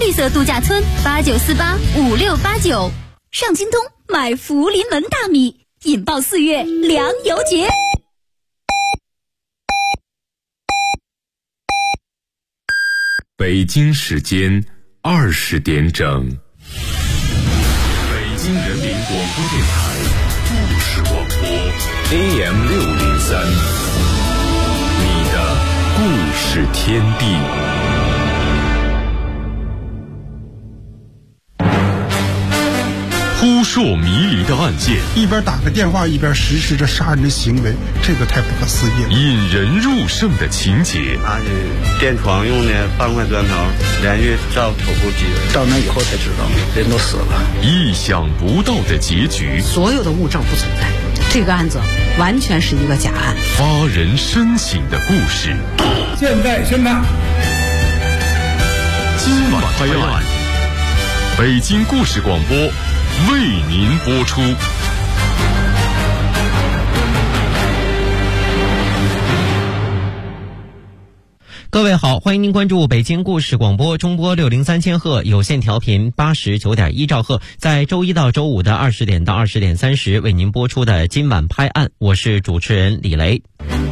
绿色度假村89485689，上京东买福临门大米，引爆4月粮油节。 北京时间20点整，北京人民广播电台故事广播 AM603，你的故事天地。扑朔迷离的案件， 一边打个电话一边实施着杀人的行为，这个太不可思议了。 引人入胜的情节， 他是电床用的半块砖头连续照头部击人， 到那以后才知道人都死了。 意想不到的结局， 所有的物证不存在，这个案子完全是一个假案。 发人深省的故事， 现在宣判。 今晚拍案，北京故事广播为您播出。 各位好，欢迎您关注北京故事广播中波603千赫有线调频89.1兆赫，在周一到周五的20点到20点30为您播出的今晚拍案，我是主持人李雷。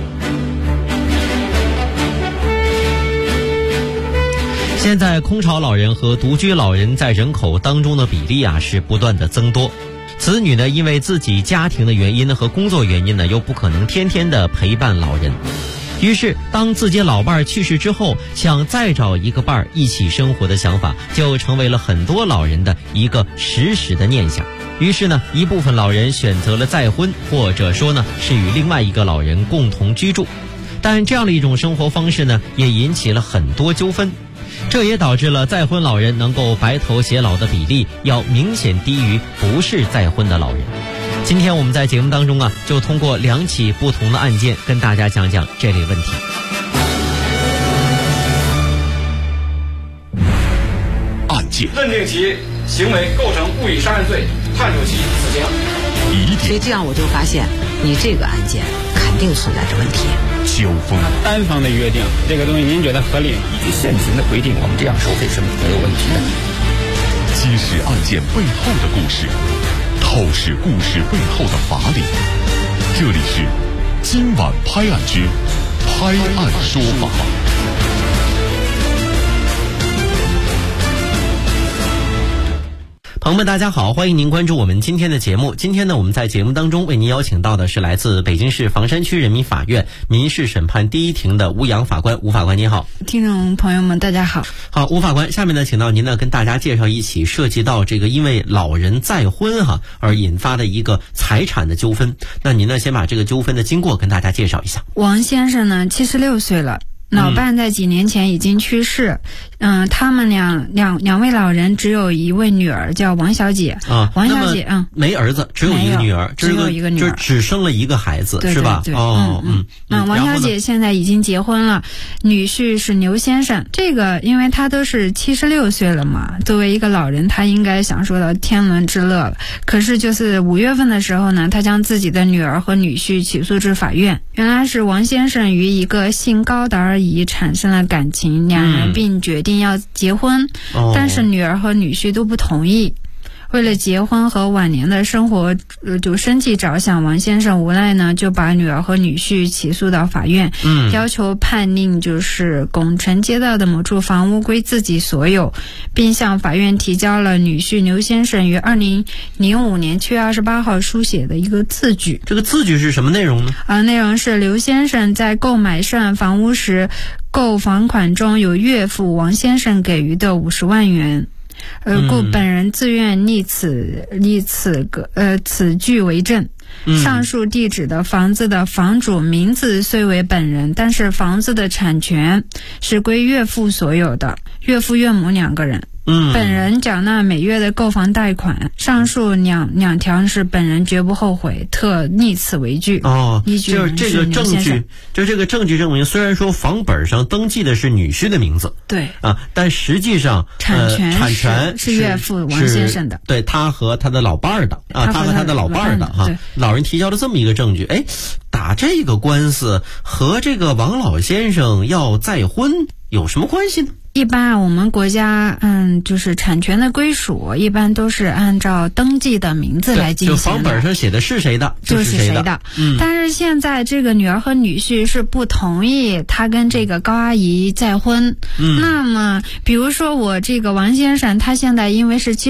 现在空巢老人和独居老人在人口当中的比例是不断的增多，子女呢因为自己家庭的原因和工作原因呢又不可能天天的陪伴老人，于是当自己老伴去世之后，想再找一个伴儿一起生活的想法就成为了很多老人的一个时的念想。于是呢，一部分老人选择了再婚，或者说呢是与另外一个老人共同居住，但这样的一种生活方式呢也引起了很多纠纷，这也导致了再婚老人能够白头偕老的比例要明显低于不是再婚的老人。今天我们在节目当中就通过2起不同的案件跟大家讲讲这类问题。 案件认定其行为构成故意杀人罪，判处其死刑。 所以这样我就发现你这个案件肯定存在着问题。 纠纷单方的约定这个东西您觉得合理？ 依据现行的规定，我们这样收费是没有问题的。 揭示案件背后的故事，透视故事背后的法理。这里是今晚拍案之拍案说法。 朋友们大家好，欢迎您关注我们今天的节目。今天呢，我们在节目当中为您邀请到的是来自北京市房山区人民法院民事审判第1庭的吴阳法官。吴法官您好。 听众朋友们大家好。 好，吴法官，下面呢请到您呢跟大家介绍一起涉及到这个因为老人再婚而引发的一个财产的纠纷。那您呢先把这个纠纷的经过跟大家介绍一下。 王先生呢76岁了，老伴在几年前已经去世，他们两位老人只有一位女儿叫王小姐王小姐没儿子，只有一个女儿， 只有一个女儿， 就只生了一个孩子， 对是吧？ 对王小姐现在已经结婚了，女婿是牛先生。这个因为他都是76岁了嘛，作为一个老人，他应该享受到天伦之乐了。可是就是5月份的时候呢，他将自己的女儿和女婿起诉至法院。原来是王先生与一个姓高的而已产生了感情，两人并决定要结婚，但是女儿和女婿都不同意。为了结婚和晚年的生活就生计着想，王先生无奈呢就把女儿和女婿起诉到法院，要求判令就是拱辰街道的某处房屋归自己所有，并向法院提交了女婿牛先生于2005年7月28号书写的一个字据。 这个字据是什么内容呢？ 内容是刘先生在购买涉案房屋时，购房款中有岳父王先生给予的50万元。故本人自愿立此据为证。上述地址的房子的房主名字虽为本人，但是房子的产权是归岳父所有的，岳父岳母2个人。本人缴纳每月的购房贷款，上述两条是本人绝不后悔，特立此为据。依据就是这个证据，这个证据证明，虽然说房本上登记的是女婿的名字， 对但实际上产权是岳父王先生的， 对，他和他的老伴儿的他和他的老伴儿的老人提交了这么一个证据，打这个官司和这个王老先生要再婚有什么关系呢？ 一般我们国家就是产权的归属一般都是按照登记的名字来进行的， 就房本上写的是谁的就是谁的。但是现在这个女儿和女婿是不同意他跟这个高阿姨再婚。那么比如说我这个王先生，他现在因为是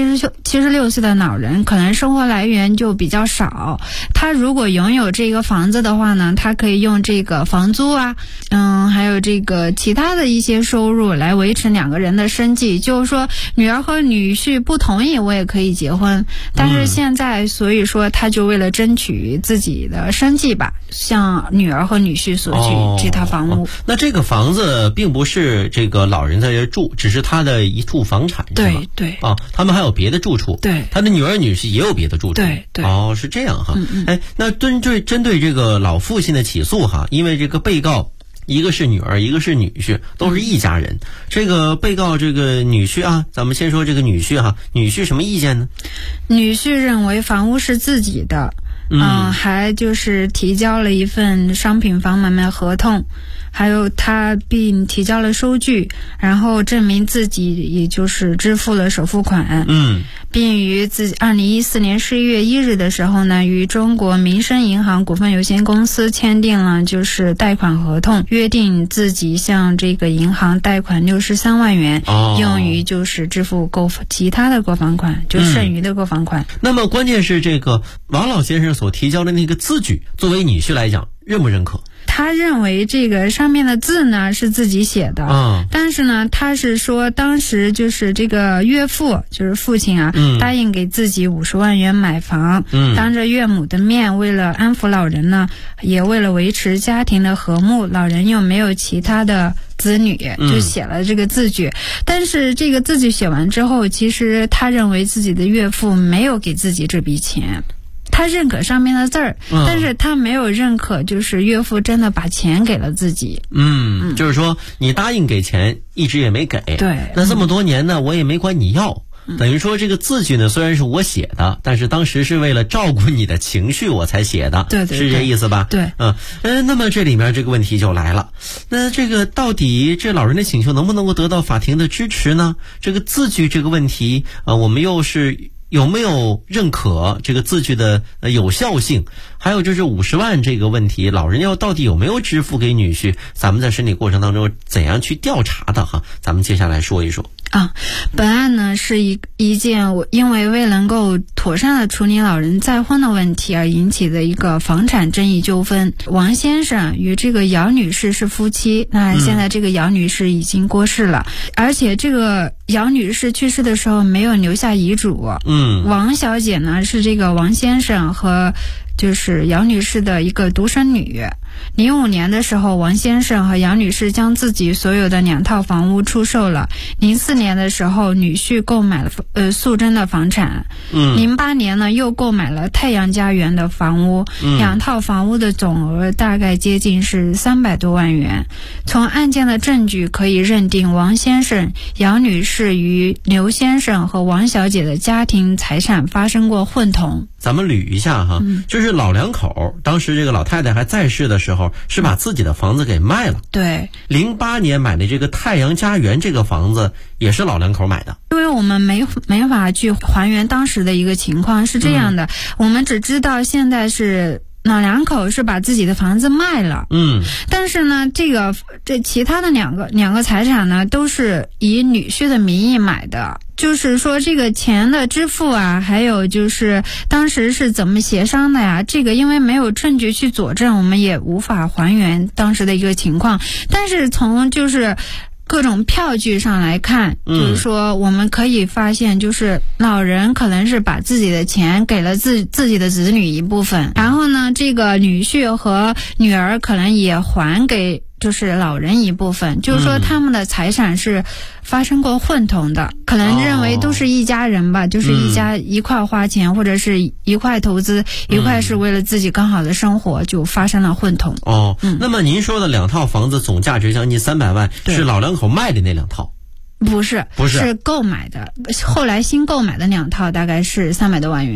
76岁的老人，可能生活来源就比较少，他如果拥有这个房子的话呢，他可以用这个房租啊还有这个其他的一些收入来维持两个人的生计。就是说女儿和女婿不同意我也可以结婚，但是现在所以说他就为了争取自己的生计吧，向女儿和女婿索取这套房屋。 那这个房子并不是这个老人在这住，只是他的一处房产，是吗？ 对他们还有别的住处， 对， 他的女儿女婿也有别的住处， 对是这样哈。那针对这个老父亲的起诉哈，因为这个被告一个是女儿，一个是女婿，都是一家人。这个被告这个女婿啊，咱们先说这个女婿哈，女婿什么意见呢？ 女婿认为房屋是自己的，还就是提交了一份商品房买卖合同，还有他并提交了收据，然后证明自己也就是支付了首付款，并于2014年11月1日的时候呢，与中国民生银行股份有限公司签订了就是贷款合同，约定自己向这个银行贷款63万元，用于就是支付其他的购房款，就剩余的购房款。 那么关键是这个王老先生所提交的那个字据，作为女婿来讲，认不认可？ 他认为这个上面的字呢是自己写的，但是呢他是说当时就是这个岳父就是父亲啊，答应给自己50万元买房，当着岳母的面，为了安抚老人呢，也为了维持家庭的和睦，老人又没有其他的子女，就写了这个字据。但是这个字据写完之后，其实他认为自己的岳父没有给自己这笔钱，他认可上面的字儿，但是他没有认可就是岳父真的把钱给了自己。 就是说你答应给钱一直也没给， 对， 那这么多年呢我也没管你要，等于说这个字据呢虽然是我写的，但是当时是为了照顾你的情绪我才写的， 对， 是这意思吧？ 对， 那么这里面这个问题就来了，那这个到底这老人的请求能不能够得到法庭的支持呢？这个字据这个问题我们又是有没有认可这个字据的有效性？还有就是50万这个问题，老人要到底有没有支付给女婿？咱们在审理过程当中怎样去调查的哈？咱们接下来说一说。 本案呢是一件因为未能够妥善的处理老人再婚的问题而引起的一个房产争议纠纷。王先生与这个姚女士是夫妻，那现在这个姚女士已经过世了，而且这个姚女士去世的时候没有留下遗嘱。王小姐呢是这个王先生和就是姚女士的一个独生女。05年的时候，王先生和姚女士将自己所有的2套房屋出售了。04年的时候，女婿购买了素贞的房产。08年呢，又购买了太阳家园的房屋。2套房屋的总额大概接近是300多万元。从案件的证据可以认定，王先生、姚女士与刘先生和王小姐的家庭财产发生过混同。 咱们捋一下哈，就是老两口当时这个老太太还在世的时候，是把自己的房子给卖了。 对 ，08年买的这个太阳家园这个房子也是老两口买的。 因为我们没法去还原当时的一个情况，是这样的，我们只知道现在是老两口是把自己的房子卖了，但是呢，这其他的两个财产呢，都是以女婿的名义买的。就是说这个钱的支付啊，还有就是当时是怎么协商的呀，这个因为没有证据去佐证，我们也无法还原当时的一个情况。但是从就是各种票据上来看，就是说我们可以发现，就是老人可能是把自己的钱给了自己的子女一部分，然后呢，这个女婿和女儿可能也还给就是老人一部分，就是说他们的财产是发生过混同的，可能认为都是一家人吧，就是一家一块花钱，或者是一块投资，一块是为了自己更好的生活，就发生了混同。 那么您说的2套房子总价值将近300万，是老两口卖的那2套？ 不是，是购买的，后来新购买的2套大概是300多万元。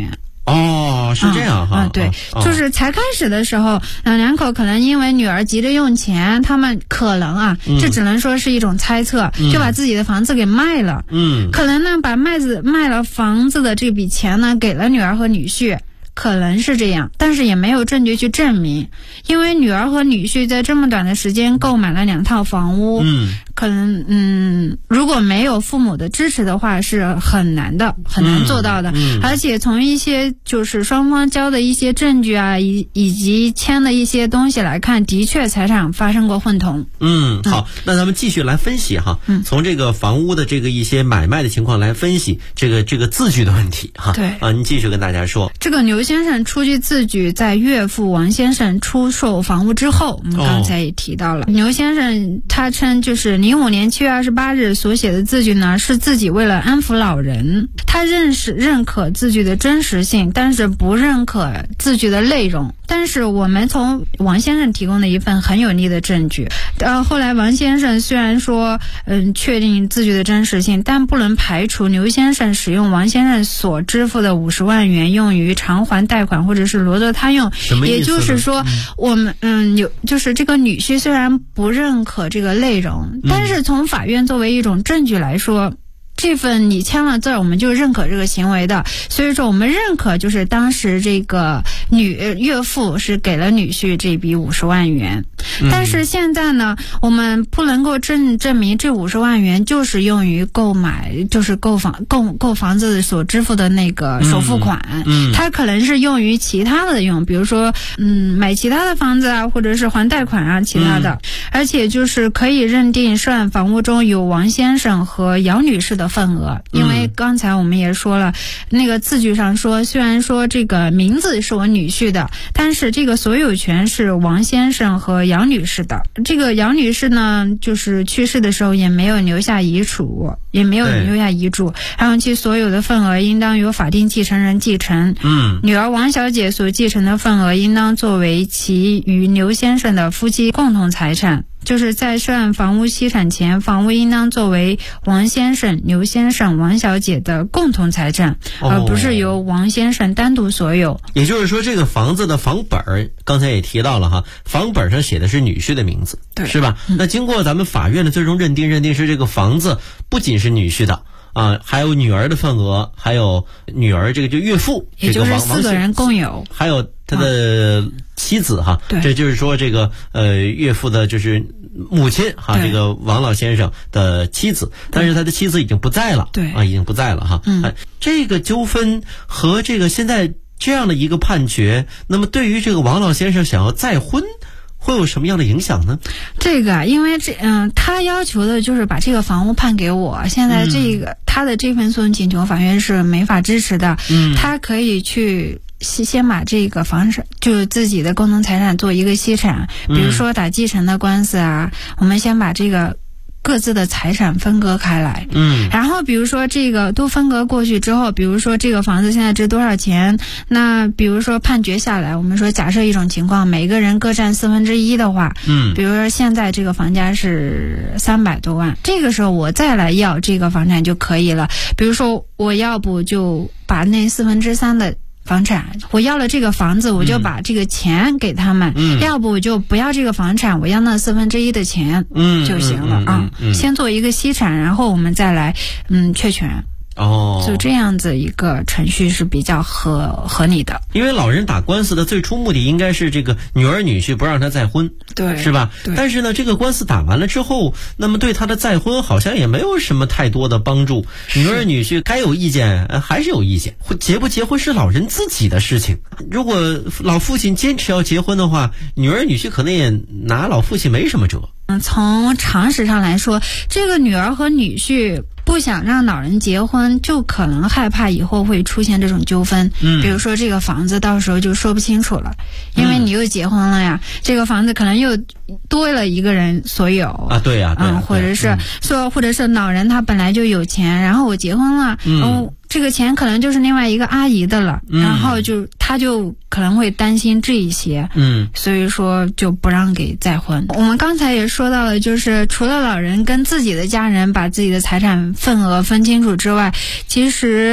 哦，是这样哈。 对，就是才开始的时候，两口可能因为女儿急着用钱，他们可能这只能说是一种猜测，就把自己的房子给卖了。可能呢，把卖了房子的这笔钱呢，给了女儿和女婿。可能是这样，但是也没有证据去证明，因为女儿和女婿在这么短的时间购买了2套房屋，可能如果没有父母的支持的话是很难做到的。而且从一些就是双方交的一些证据啊，以及签的一些东西来看，的确财产发生过混同。 好，那咱们继续来分析哈，从这个房屋的这个一些买卖的情况来分析这个字据的问题哈。 对你继续跟大家说。 这个牛先生出具字据，在岳父王先生出售房屋之后，我们刚才也提到了，牛先生他称就是05年7月28日所写的字据呢，是自己为了安抚老人，他认可字据的真实性，但是不认可字据的内容。但是我们从王先生提供的一份很有力的证据，后来王先生虽然说确定字据的真实性，但不能排除牛先生使用王先生所支付的50万元用于偿还贷款或者是罗作他用。 什么意思呢？ 也就是说我们就是这个女婿虽然不认可这个内容，但是从法院作为一种证据来说，这份你签了字儿，我们就认可这个行为的，所以说我们认可就是当时这个岳父是给了女婿这笔50万元。但是现在呢，我们不能够证明这50万元就是用于购买，就是购房子所支付的那个首付款，它可能是用于其他的用，比如说买其他的房子啊，或者是还贷款啊，其他的。而且就是可以认定涉案房屋中有王先生和姚女士的份额，因为刚才我们也说了，那个字据上说，虽然说这个名字是我女婿的，但是这个所有权是王先生和姚女士的。这个姚女士呢，就是去世的时候也没有留下遗嘱，然后其所有的份额应当由法定继承人继承。女儿王小姐所继承的份额应当作为其与牛先生的夫妻共同财产。就是在涉案房屋析产前，房屋应当作为王先生、牛先生、王小姐的共同财产，而不是由王先生单独所有。 也就是说，这个房子的房本刚才也提到了哈，房本上写的是女婿的名字， 对， 是吧？那经过咱们法院的最终认定是这个房子不仅是女婿的还有女儿的份额，还有女儿这个就岳父， 也就是4个人共有， 还有他的妻子哈，这就是说这个岳父的就是母亲哈，这个王老先生的妻子，但是他的妻子已经不在了，已经不在了哈。这个纠纷和这个现在这样的一个判决，那么对于这个王老先生想要再婚会有什么样的影响呢？ 这个因为他要求的就是把这个房屋判给我，现在这个他的这份诉讼请求法院是没法支持的。他可以去先把这个房产就是自己的共同财产做一个析产，比如说打继承的官司啊，我们先把这个各自的财产分割开来，然后比如说这个都分割过去之后，比如说这个房子现在值多少钱，那比如说判决下来，我们说假设一种情况，每个人各占1/4的话，比如说现在这个房价是300多万，这个时候我再来要这个房产就可以了。比如说我要不就把那3/4的房产，我要了这个房子，我就把这个钱给他们，要不我就不要这个房产，我要那1/4的钱就行了先做一个析产，然后我们再来确权。就这样子一个程序是比较合理的。 因为老人打官司的最初目的应该是这个女儿女婿不让他再婚， 对， 是吧？但是呢，这个官司打完了之后，那么对他的再婚好像也没有什么太多的帮助。女儿女婿该有意见还是有意见，结不结婚是老人自己的事情。如果老父亲坚持要结婚的话，女儿女婿可能也拿老父亲没什么辙。 从常识上来说，这个女儿和女婿不想让老人结婚，就可能害怕以后会出现这种纠纷。比如说这个房子到时候就说不清楚了，因为你又结婚了呀，这个房子可能又多了一个人所有啊， 对呀， 或者是说，或者是老人他本来就有钱，然后我结婚了，这个钱可能就是另外一个阿姨的了，然后他就可能会担心这一些，所以说就不让给再婚。我们刚才也说到了，就是除了老人跟自己的家人把自己的财产份额分清楚之外，其实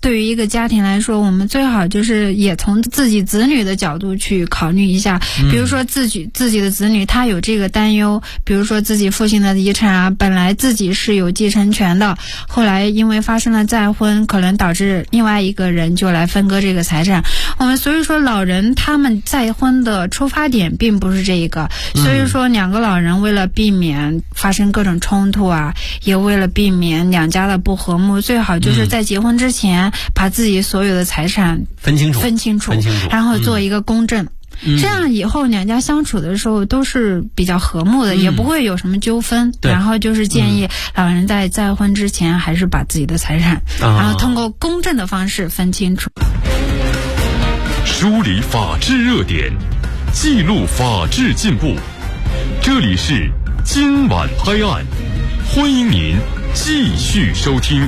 对于一个家庭来说，我们最好就是也从自己子女的角度去考虑一下，比如说自己的子女他有这个担忧，比如说自己父亲的遗产啊，本来自己是有继承权的，后来因为发生了再婚，可能导致另外一个人就来分割这个财产。我们所以说老人他们再婚的出发点并不是这一个，所以说两个老人为了避免发生各种冲突啊，也为了避免两家的不和睦，最好就是在结婚之前把自己所有的财产分清楚，然后做一个公证。这样以后两家相处的时候都是比较和睦的，也不会有什么纠纷。然后就是建议老人在再婚之前还是把自己的财产，然后通过公证的方式分清楚。 梳理法治热点，记录法治进步。这里是今晚拍案，欢迎您继续收听。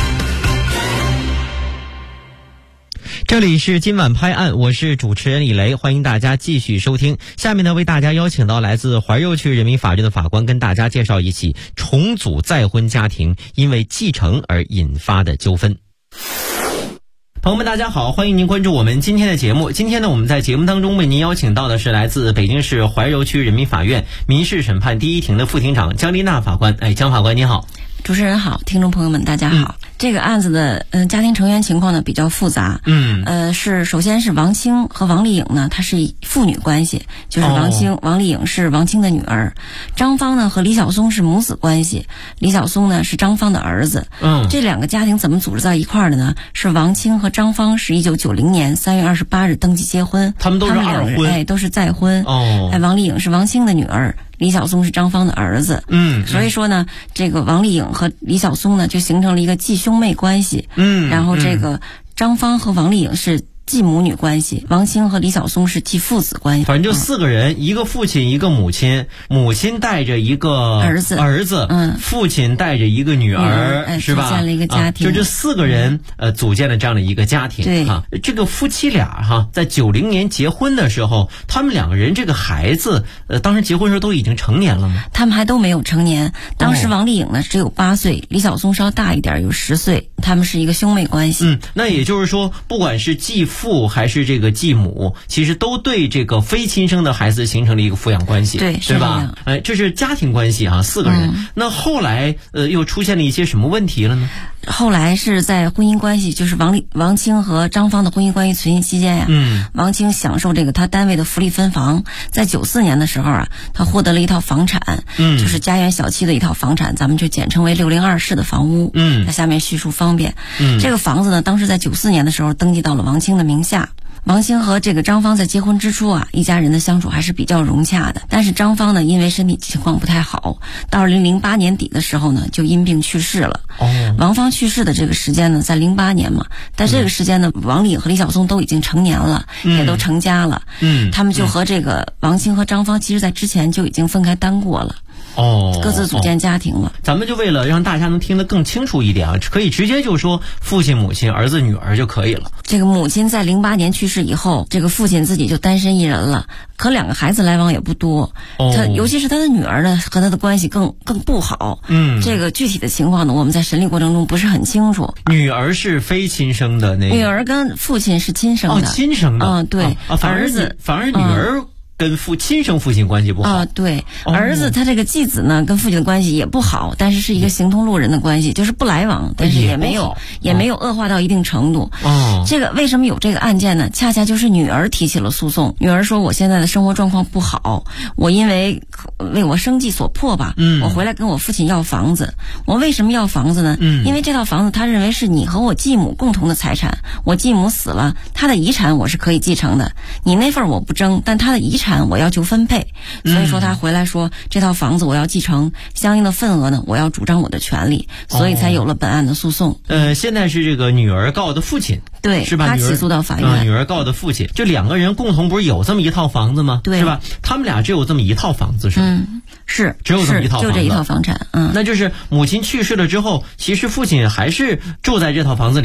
这里是今晚拍案，我是主持人李雷，欢迎大家继续收听。下面呢，为大家邀请到来自怀柔区人民法院的法官，跟大家介绍一起重组再婚家庭因为继承而引发的纠纷。朋友们大家好，欢迎您关注我们今天的节目。今天呢，我们在节目当中为您邀请到的是来自北京市怀柔区人民法院民事审判第一庭的副庭长姜丽娜法官。姜法官您好。 主持人好，听众朋友们大家好。这个案子的家庭成员情况呢比较复杂。首先是王清和王丽颖呢，她是父女关系，就是王丽颖是王清的女儿。张芳呢和李晓松是母子关系，李晓松呢是张芳的儿子。这两个家庭怎么组织在一块儿的呢？是王清和张芳是1990年3月28日登记结婚， 他们都是二婚， 都是再婚。王丽颖是王清的女儿，李晓松是张芳的儿子。所以说呢，这个王丽颖和李晓松呢就形成了一个继兄妹关系。然后这个张芳和王丽颖是继母女关系，王清和李晓松是继父子关系。 反正就4个人，一个父亲一个母亲，母亲带着一个儿子，父亲带着一个女儿，是吧？ 组建了一个家庭。 就这4个人组建了这样的一个家庭。 对这个夫妻俩在90年结婚的时候，他们2个人这个孩子当时结婚时候都已经成年了吗？ 他们还都没有成年。当时王丽颖呢只有8岁，李晓松稍大一点，有10岁，他们是一个兄妹关系。 那也就是说，不管是继父还是这个继母，其实都对这个非亲生的孩子形成了一个抚养关系，对吧？这是家庭关系4个人。那后来又出现了一些什么问题了呢？ 后来是在婚姻关系，就是王清和张芳的婚姻关系存续期间呀，王清享受这个他单位的福利分房，在94年的时候啊，他获得了一套房产，就是家园小区的一套房产，咱们就简称为602室的房屋。在下面叙述方便。这个房子呢，当时在94年的时候登记到了王清的名下。王清和这个张芳在结婚之初啊，一家人的相处还是比较融洽的。但是张芳呢，因为身体情况不太好，到2008年底的时候呢，就因病去世了。王芳去世的这个时间呢，在08年嘛，在这个时间呢，王丽颖和李晓松都已经成年了，也都成家了。他们就和这个王清和张芳，其实在之前就已经分开单过了。各自组建家庭了。 咱们就为了让大家能听得更清楚一点啊，可以直接就说父亲、母亲、儿子、女儿就可以了。 这个母亲在08年去世以后，这个父亲自己就单身一人了，可2个孩子来往也不多。他尤其是他的女儿呢，和他的关系更不好。这个具体的情况呢，我们在审理过程中不是很清楚。 女儿是非亲生的那个？ 女儿跟父亲是亲生的。 亲生的。 对。 反而女儿跟亲生父亲关系不好。 对。儿子他这个继子呢，跟父亲的关系也不好，但是是一个形同路人的关系，就是不来往，但是也没有恶化到一定程度。这个为什么有这个案件呢？恰恰就是女儿提起了诉讼。女儿说，我现在的生活状况不好，我因为我生计所迫吧，我回来跟我父亲要房子。我为什么要房子呢？因为这套房子他认为是你和我继母共同的财产，我继母死了，他的遗产我是可以继承的，你那份我不争，但他的遗产我要求分配。所以说他回来说，这套房子我要继承，相应的份额呢，我要主张我的权利，所以才有了本案的诉讼。 现在是这个女儿告的父亲， 对， 是吧？ 他起诉到法院。 女儿告的父亲，这2个人共同不是有这么一套房子吗？ 对， 是吧？他们俩只有这么一套房子，是吗？ 是只有这么一套房子， 就这一套房产。 那就是母亲去世了之后，其实父亲还是住在这套房子里。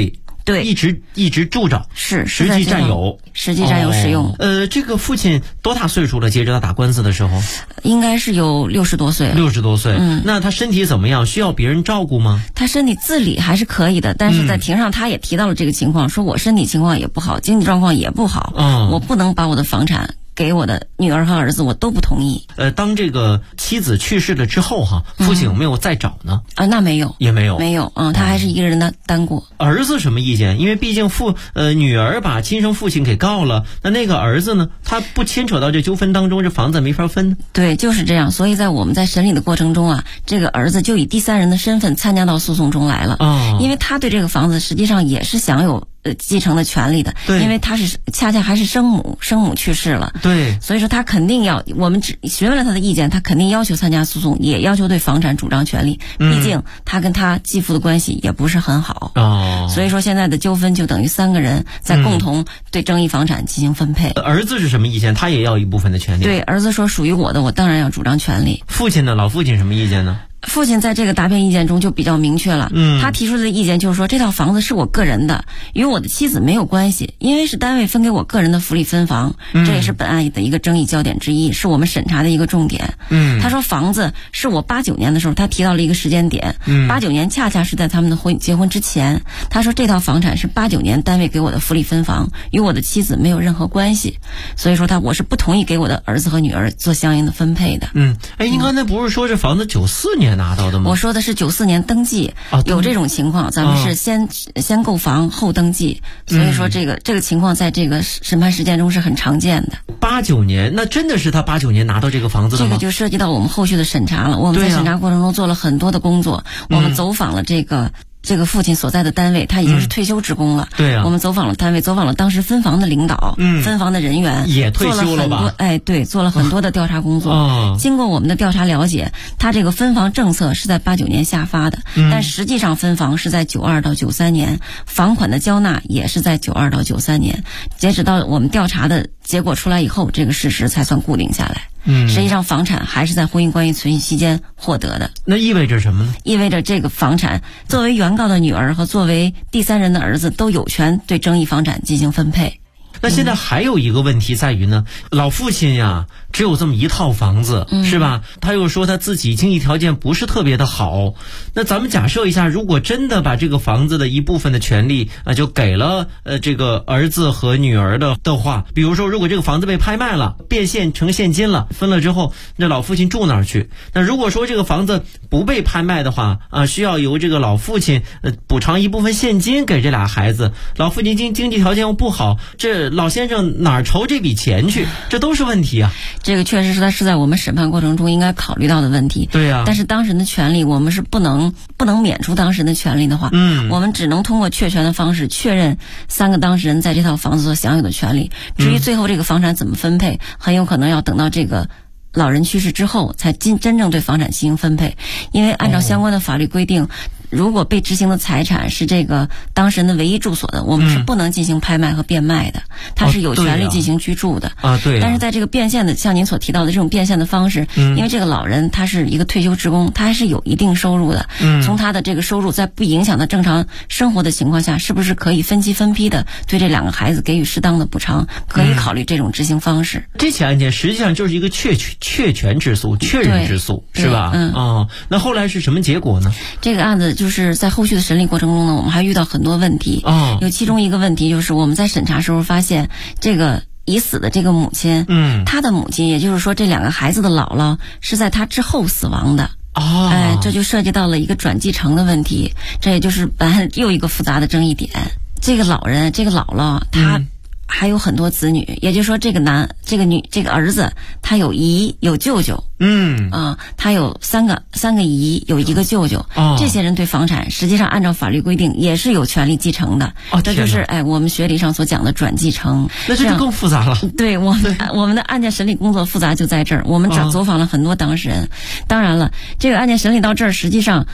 对， 一直住着， 是实际占有使用。 这个父亲多大岁数了？接着他打官司的时候， 应该是有60多岁了。 60多岁，那他身体怎么样？需要别人照顾吗？ 他身体自理还是可以的，但是在庭上他也提到了这个情况，说我身体情况也不好，经济状况也不好，我不能把我的房产给我的女儿和儿子，我都不同意。 当这个妻子去世了之后哈，父亲有没有再找呢？ 那没有， 也没有， 他还是一个人的单过。 儿子什么意见？因为毕竟女儿把亲生父亲给告了，那个儿子呢，他不牵扯到这纠纷当中，这房子没法分。 对，就是这样。所以我们在审理的过程中啊，这个儿子就以第三人的身份参加到诉讼中来了。因为他对这个房子实际上也是享有继承的权利的，因为他是恰恰还是生母去世了， 对， 所以说他肯定要，我们只询问了他的意见，他肯定要求参加诉讼，也要求对房产主张权利，毕竟他跟他继父的关系也不是很好，所以说现在的纠纷就等于3个人在共同对争议房产进行分配。 儿子是什么意见？他也要一部分的权利。 对，儿子说属于我的，我当然要主张权利。 父亲呢？老父亲什么意见呢？ 父亲在这个答辩意见中就比较明确了，他提出的意见就是说，这套房子是我个人的，与我的妻子没有关系，因为是单位分给我个人的福利分房，这也是本案的一个争议焦点之一，是我们审查的一个重点。他说房子是我89年的时候，他提到了一个时间点，89年恰恰是在他们的结婚之前，他说这套房产是89年单位给我的福利分房，与我的妻子没有任何关系，所以说我是不同意给我的儿子和女儿做相应的分配的。 您刚才不是说这房子94年拿到的吗？ 我说的是94年登记，有这种情况，咱们是先购房后登记，所以说这个情况在这个审判实践中是很常见的。 89年，那真的是他89年拿到这个房子的吗？ 这个就涉及到我们后续的审查了。我们在审查过程中做了很多的工作，我们走访了这个父亲所在的单位，他已经是退休职工了。 对啊， 我们走访了单位，走访了当时分房的领导，分房的人员， 也退休了吧？ 做了很多的调查工作。经过我们的调查了解，他这个分房政策是在89年下发的，但实际上分房是在92到93年，房款的交纳也是在92到93年。截止到我们调查的结果出来以后，这个事实才算固定下来。实际上房产还是在婚姻关系存续期间获得的。 那意味着什么呢？ 意味着这个房产作为原告的女儿和作为第三人的儿子都有权对争议房产进行分配。 那现在还有一个问题在于呢，老父亲呀只有这么一套房子，是吧？他又说他自己经济条件不是特别的好。那咱们假设一下，如果真的把这个房子的一部分的权利就给了这个儿子和女儿的话，比如说如果这个房子被拍卖了，变现成现金了，分了之后，那老父亲住哪儿去？那如果说这个房子不被拍卖的话需要由这个老父亲补偿一部分现金给这俩孩子，老父亲经济条件又不好，这老先生哪儿筹这笔钱去？这都是问题啊。 这个确实是在我们审判过程中应该考虑到的问题。 对啊。 但是当事人的权利，我们是不能免除当事人的权利的话，我们只能通过确权的方式确认3个当事人在这套房子所享有的权利。至于最后这个房产怎么分配，很有可能要等到这个老人去世之后才真正对房产进行分配，因为按照相关的法律规定，如果被执行的财产是这个当事人的唯一住所的，我们是不能进行拍卖和变卖的，他是有权利进行居住的。 对。 但是在这个变现的，像您所提到的这种变现的方式，因为这个老人他是一个退休职工，他还是有一定收入的。从他的这个收入在不影响他正常生活的情况下，是不是可以分期分批的对这2个孩子给予适当的补偿？可以考虑这种执行方式。 这起案件实际上就是一个确权之诉、确认之诉，是吧？那后来是什么结果呢？ 这个案子就是在后续的审理过程中呢，我们还遇到很多问题。有其中一个问题就是我们在审查时候发现，这个已死的这个母亲，她的母亲，也就是说这2个孩子的姥姥是在她之后死亡的。这就涉及到了一个转继承的问题，这也就是本案又一个复杂的争议点。这个老人，这个姥姥，她还有很多子女，也就是说这个儿子他有姨有舅舅，他有三个姨，有一个舅舅，这些人对房产实际上按照法律规定也是有权利继承的。这就是我们学理上所讲的转继承。 那这就更复杂了。 对，我们的案件审理工作复杂就在这儿，我们走访了很多当事人。当然了，这个案件审理到这儿，实际上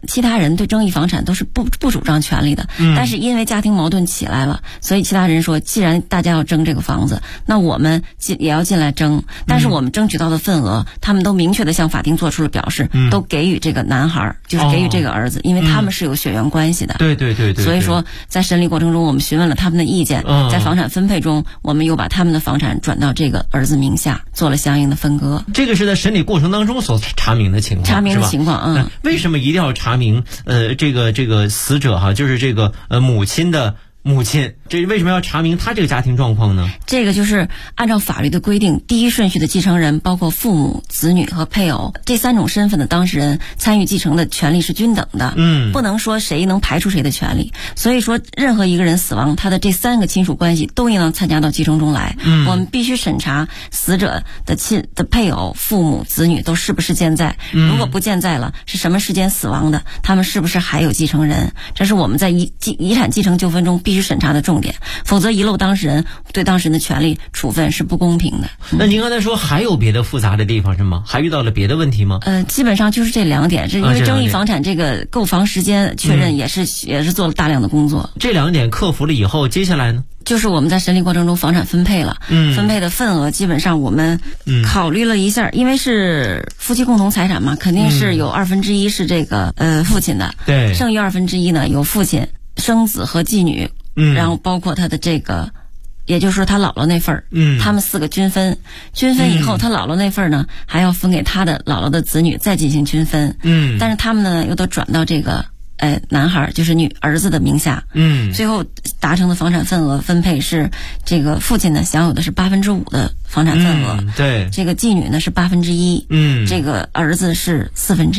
其他人对争议房产都是不主张权利的，但是因为家庭矛盾起来了，所以其他人说，既然大家要争这个房子，那我们也要进来争。但是我们争取到的份额，他们都明确的向法庭做出了表示，都给予这个男孩，就是给予这个儿子，因为他们是有血缘关系的。 对。 所以说，在审理过程中，我们询问了他们的意见，在房产分配中，我们又把他们的房产转到这个儿子名下，做了相应的分割。 这个是在审理过程当中所查明的情况， 查明的情况。 为什么一定要查明这个死者哈，就是这个母亲的母亲，这为什么要查明他这个家庭状况呢？ 这个就是按照法律的规定，第一顺序的继承人包括父母、子女和配偶这3种身份的当事人参与继承的权利是均等的，不能说谁能排除谁的权利。所以说，任何一个人死亡，他的这3个亲属关系都应当参加到继承中来。我们必须审查死者的配偶、父母、子女都是不是健在，如果不健在了，是什么时间死亡的，他们是不是还有继承人，这是我们在遗产继承纠纷中必须审查的重点，否则遗漏当事人对当事人的权利处分是不公平的。 那您刚才说还有别的复杂的地方是吗？还遇到了别的问题吗？ 基本上就是这2点，这因为争议房产这个购房时间确认也是做了大量的工作。 这2点克服了以后，接下来呢？ 就是我们在审理过程中房产分配了，分配的份额基本上我们考虑了一下，因为是夫妻共同财产嘛，肯定是有1/2是这个父亲的， 对， 剩余1/2呢有父亲、生子和继女，然后包括他的这个，也就是说他姥姥那份儿，他们4个均分以后，他姥姥那份儿呢还要分给他的姥姥的子女再进行均分，但是他们呢又都转到这个男孩就是儿子的名下，最后达成的房产份额分配是这个父亲呢享有的是5%的房产份额， 对， 这个继女呢是1%，这个儿子是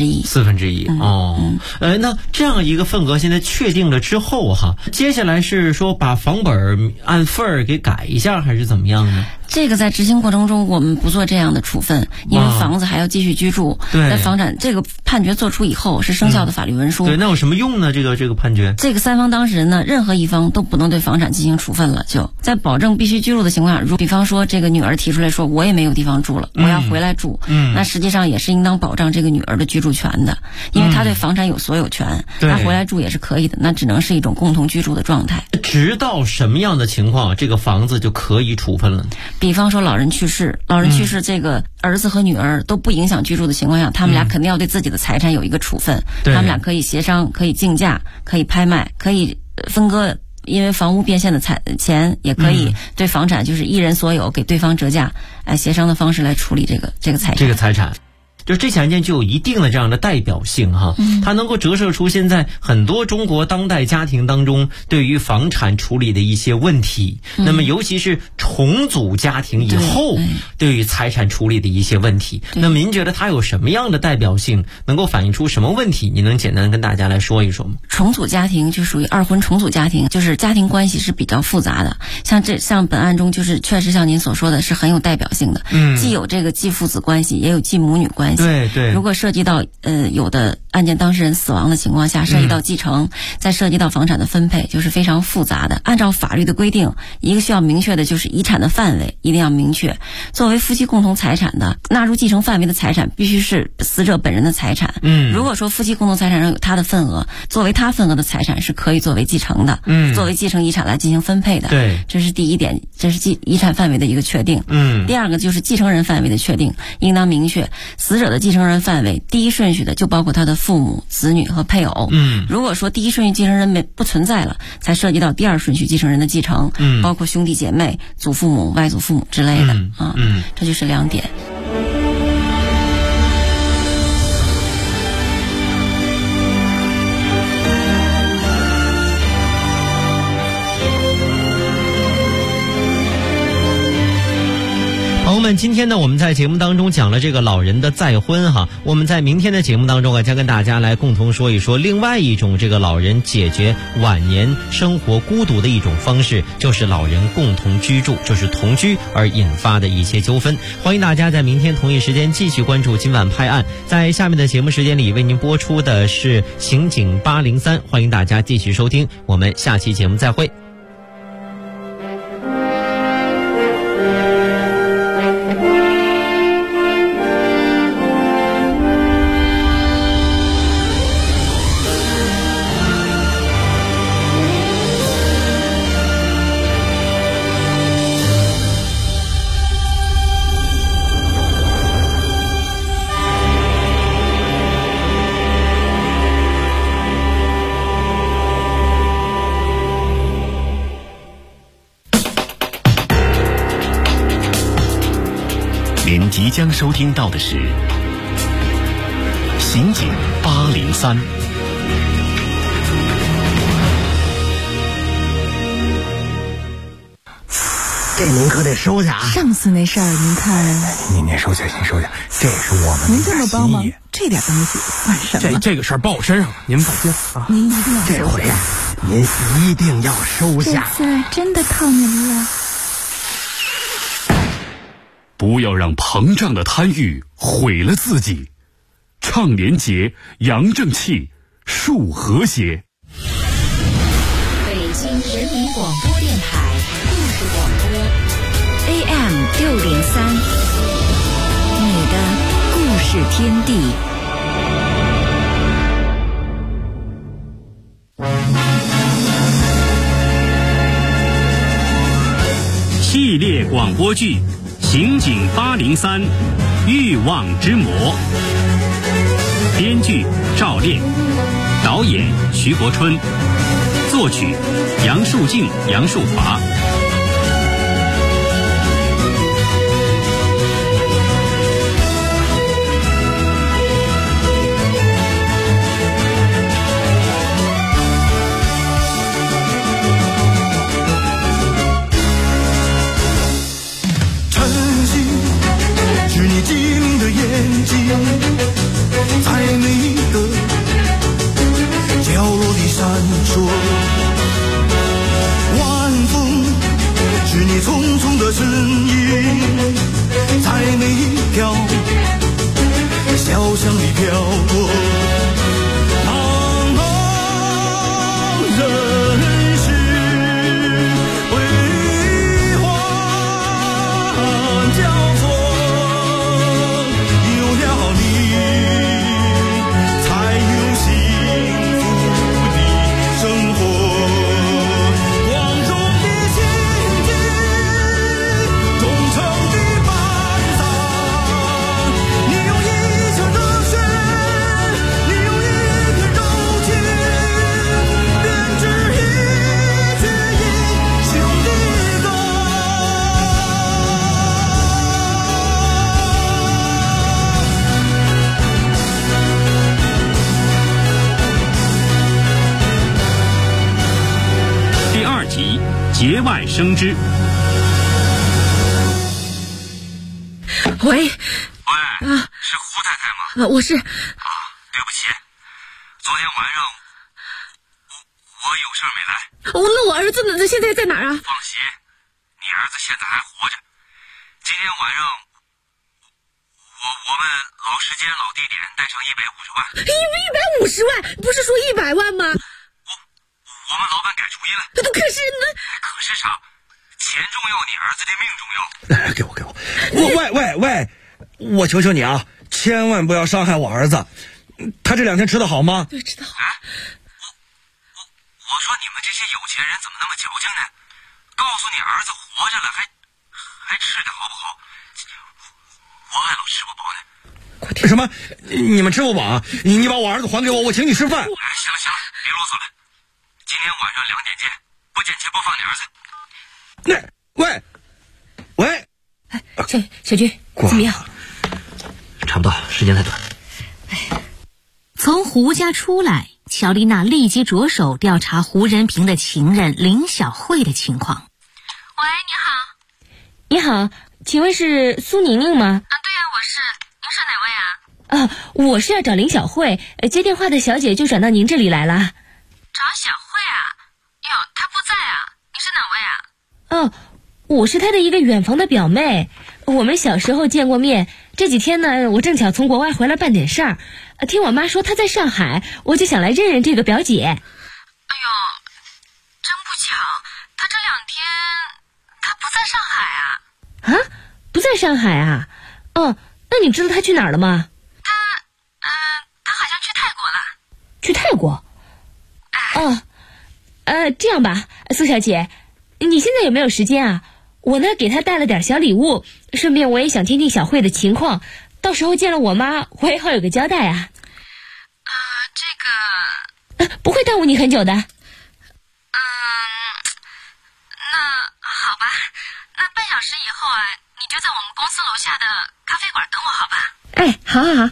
1/4， 哦，那这样一个份额现在确定了之后哈，接下来是说把房本按份儿给改一下，还是怎么样呢？ 这个在执行过程中我们不做这样的处分，因为房子还要继续居住。在房产这个判决作出以后是生效的法律文书。 对，那有什么用呢？这个判决， 这个3方当事人呢，任何一方都不能对房产进行处分了。就在保证必须居住的情况下，如比方说这个女儿提出来说我也没有地方住了，我要回来住，那实际上也是应当保障这个女儿的居住权的，因为她对房产有所有权，她回来住也是可以的，那只能是一种共同居住的状态。 直到什么样的情况这个房子就可以处分了？ 比方说老人去世，这个儿子和女儿都不影响居住的情况下，他们俩肯定要对自己的财产有一个处分，他们俩可以协商，可以竞价，可以拍卖，可以分割因为房屋变现的钱，也可以对房产就是一人所有，给对方折价，协商的方式来处理这个财产。 就这起案件就有一定的这样的代表性哈，它能够折射出现在很多中国当代家庭当中对于房产处理的一些问题，那么尤其是重组家庭以后对于财产处理的一些问题，那么您觉得它有什么样的代表性，能够反映出什么问题？您能简单跟大家来说一说吗？ 重组家庭就属于2婚重组家庭，就是家庭关系是比较复杂的，像本案中就是确实像您所说的是很有代表性的，既有这个继父子关系，也有继母女关系。 对， 如果涉及到有的案件当事人死亡的情况下，涉及到继承，再涉及到房产的分配，就是非常复杂的。按照法律的规定，一个需要明确的就是遗产的范围一定要明确。作为夫妻共同财产的纳入继承范围的财产，必须是死者本人的财产。如果说夫妻共同财产上有他的份额，作为他份额的财产是可以作为继承的，作为继承遗产来进行分配的。 对， 这是第一点，这是遗产范围的一个确定。第二个就是继承人范围的确定，应当明确死者的继承人范围，第一顺序的就包括他的父母、子女和配偶。如果说第一顺序继承人不存在了，才涉及到第二顺序继承人的继承，包括兄弟姐妹、祖父母、外祖父母之类的。这就是2点。 朋友们，今天呢，我们在节目当中讲了这个老人的再婚哈，我们在明天的节目当中将跟大家来共同说一说另外一种这个老人解决晚年生活孤独的一种方式，就是老人共同居住，就是同居而引发的一些纠纷。欢迎大家在明天同一时间继续关注今晚拍案，在下面的节目时间里为您播出的是刑警803，欢迎大家继续收听，我们下期节目再会。 即将收听到的是《刑警803》。 这您可得收下啊！ 上次那事儿您看， 您收下，您收下，这是我们您这么帮忙，这点东西算什么？ 这个事儿报我身上了，您放心啊！ 您一定要这回啊，您一定要收下。 这次真的靠您了。 不要让膨胀的贪欲毁了自己，倡廉洁，扬正气，树和谐。 北京人民广播电台故事广播 AM 603，你的故事天地。 系列广播剧《刑警803》欲望之魔，编剧赵烈，导演徐国春，作曲杨树静、杨树华。 在每一个角落里闪烁，晚风是你匆匆的身影，在每一条小巷里飘过，茫茫人世辉煌交错，有了你节外生枝。 喂， 是胡太太吗？ 我是。 对不起，昨天晚上我有事没来。 那我儿子呢？现在在哪儿啊？ 放心，你儿子现在还活着。今天晚上我们老时间老地点带上150万。 150万？不是说100万吗？ 我们老板改主意了。 可是呢？ 可是啥？钱重要，你儿子的命重要。 给我！喂！我求求你啊，千万不要伤害我儿子。他这2天吃得好吗？ 对，吃得好。 我说你们这些有钱人怎么那么矫情呢？告诉你儿子活着了，还吃得好不好？我还老吃不饱呢。 什么？你们吃不饱啊？你把我儿子还给我，我请你吃饭。 行了，别啰嗦了。今天晚上2点见，不见钱不放你儿子。 喂， 小军怎么样？ 差不多，时间太短。 从胡家出来，乔丽娜立即着手调查胡仁平的情人林小慧的情况。 喂，你好。 你好，请问是苏宁宁吗？ 对呀，我是。您是哪位啊？ 我是要找林小慧，接电话的小姐就转到您这里来了。 找小慧啊？哟，她不在啊。你是哪位啊？ 我是她的一个远房的表妹，我们小时候见过面。这几天呢，我正巧从国外回来办点事儿，听我妈说她在上海，我就想来认认这个表姐。哎呦，真不巧，她这2天她不在上海啊。 不在上海啊？那你知道她去哪儿了吗？ 她好像去泰国了。 去泰国？这样吧，苏小姐，你现在有没有时间啊？我呢给她带了点小礼物，顺便我也想听听小慧的情况，到时候见了我妈，我也好有个交代啊。 这个不会耽误你很久的。 那好吧，那半小时以后啊，你就在我们公司楼下的咖啡好好好。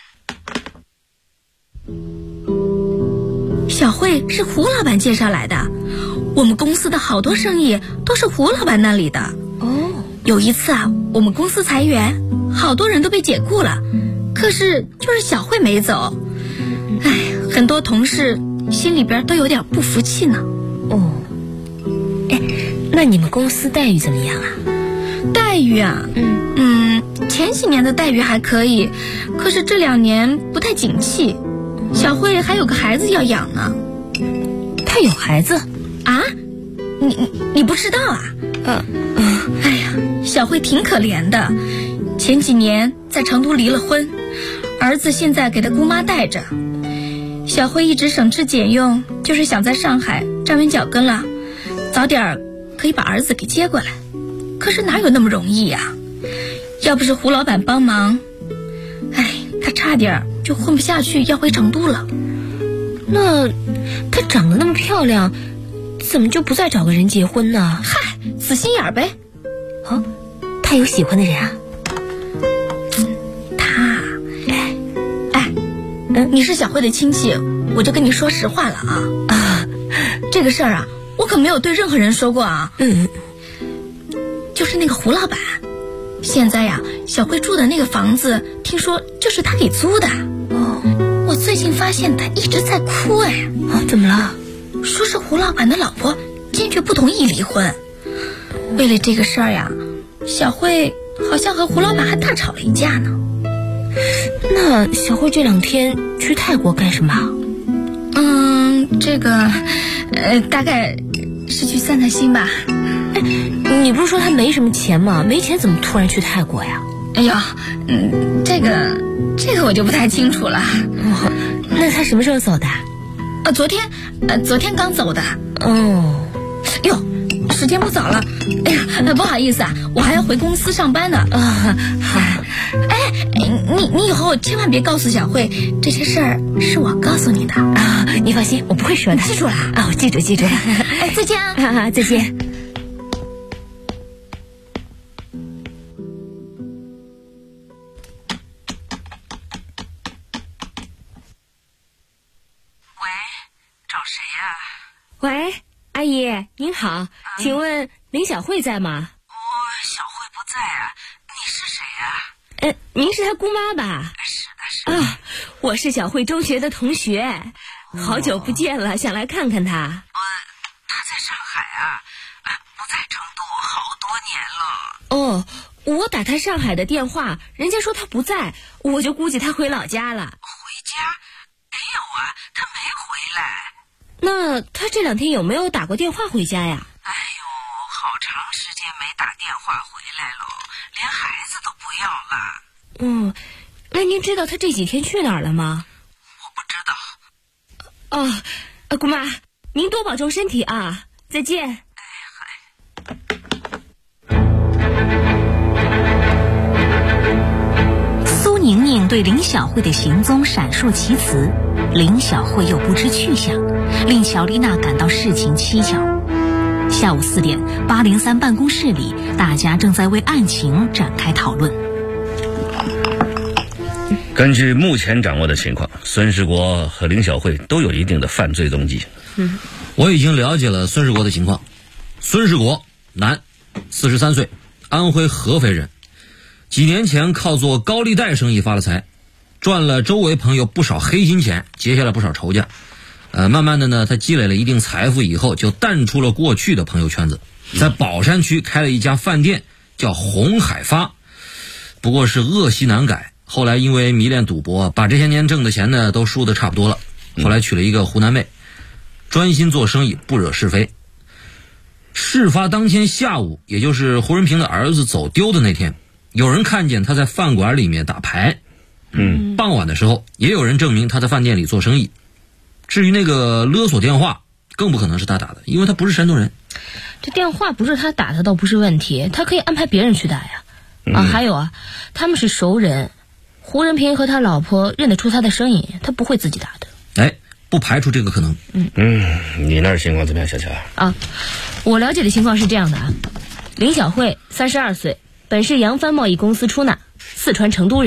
小慧是胡老板介绍来的，我们公司的好多生意都是胡老板那里的。 哦， 有一次啊，我们公司裁员，好多人都被解雇了，可是就是小慧没走。哎，很多同事心里边都有点不服气呢。 哦，哎，那你们公司待遇怎么样啊？ 待遇啊，前几年的待遇还可以，可是这2年不太景气。小慧还有个孩子要养呢。 她有孩子啊？你不知道啊？哎呀，小慧挺可怜的，前几年在成都离了婚，儿子现在给她姑妈带着。小慧一直省吃俭用，就是想在上海站稳脚跟了，早点可以把儿子给接过来。可是哪有那么容易呀？要不是胡老板帮忙，哎，她差点就混不下去，要回成都了。 那她长得那么漂亮，怎么就不再找个人结婚呢？ 嗨，死心眼儿呗。 啊，她有喜欢的人啊？ 你是小慧的亲戚，我就跟你说实话了啊。这个事儿啊，我可没有对任何人说过啊。就是那个胡老板，现在呀，小慧住的那个房子，听说就是他给租的。我最近发现他一直在哭。 怎么了？ 说是胡老板的老婆坚决不同意离婚。为了这个事儿呀，小慧好像和胡老板还大吵了一架呢。 那小慧这2天去泰国干什么？ 这个大概是去散散心吧。 你不是说她没什么钱吗？没钱怎么突然去泰国呀？ 哎呦，这个我就不太清楚了。 那她什么时候走的？ 昨天刚走的。哟，时间不早了。哎呀，不好意思啊，我还要回公司上班呢。好。你以后千万别告诉小慧，这些事儿是我告诉你的啊。你放心，我不会说的。 记住了啊，我记住。 再见啊。 再见。 喂，找谁呀？ 喂，阿姨您好，请问林小慧在吗？ 小慧不在啊。你是谁呀？ 您是她姑妈吧？ 是的。 啊，我是小慧中学的同学，好久不见了，想来看看她。 她在上海啊，不在成都好多年了。 我打她上海的电话，人家说她不在，我就估计她回老家了。 回家？没有啊，她没回来。 那她这2天有没有打过电话回家呀？ 哎呦，好长时间没打电话回来了，连孩子都不要了。 那您知道她这几天去哪儿了吗？ 我不知道。姑妈，您多保重身体啊，再见。 苏宁宁对林小慧的行踪闪烁其词，林小慧又不知去向，令乔丽娜感到事情蹊跷。下午4点，803办公室里，大家正在为案情展开讨论。 根据目前掌握的情况，孙世国和林小慧都有一定的犯罪动机。 我已经了解了孙世国的情况。孙世国，男，43岁，安徽合肥人。几年前靠做高利贷生意发了财，赚了周围朋友不少黑心钱，结下了不少仇家。慢慢的呢，他积累了一定财富以后，就淡出了过去的朋友圈子，在宝山区开了一家饭店，叫红海发。不过是恶习难改，后来因为迷恋赌博，把这些年挣的钱呢都输得差不多了。后来娶了一个湖南妹，专心做生意，不惹是非。事发当天下午，也就是胡仁平的儿子走丢的那天，有人看见他在饭馆里面打牌。傍晚的时候，也有人证明他在饭店里做生意。至于那个勒索电话，更不可能是他打的，因为他不是山东人。 这电话不是他打的倒不是问题，他可以安排别人去打呀。还有他们是熟人，胡仁平和他老婆认得出他的声音，他不会自己打的。 不排除这个可能。 你那儿情况怎么样，小乔？ 我了解的情况是这样的林小慧32岁，本是扬帆贸易公司出纳，四川成都人，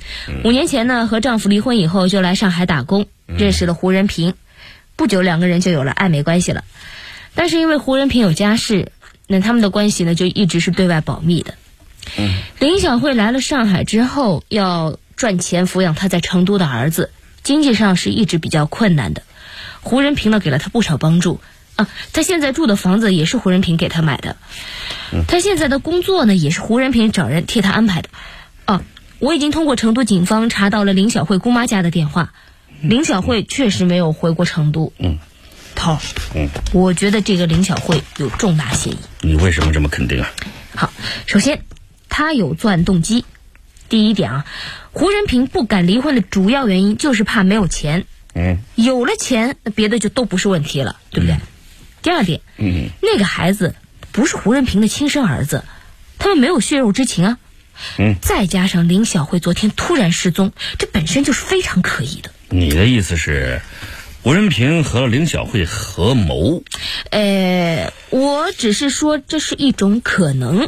5年前呢，和丈夫离婚以后就来上海打工，认识了胡仁平，不久2个人就有了暧昧关系了。但是因为胡仁平有家室，那他们的关系呢就一直是对外保密的。林小慧来了上海之后，要赚钱抚养她在成都的儿子，经济上是一直比较困难的。胡仁平呢给了她不少帮助啊，她现在住的房子也是胡仁平给她买的，她现在的工作呢也是胡仁平找人替她安排的。我已经通过成都警方查到了林小慧姑妈家的电话，林小慧确实没有回过成都。涛，我觉得这个林小慧有重大嫌疑。 你为什么这么肯定啊？ 好，首先她有作案动机。第一点啊，胡仁平不敢离婚的主要原因就是怕没有钱。有了钱，那别的就都不是问题了，对不对？第二点，那个孩子不是胡仁平的亲生儿子，他们没有血肉之情啊。再加上林小慧昨天突然失踪，这本身就是非常可疑的。 你的意思是胡仁平和林小慧合谋？ 我只是说这是一种可能，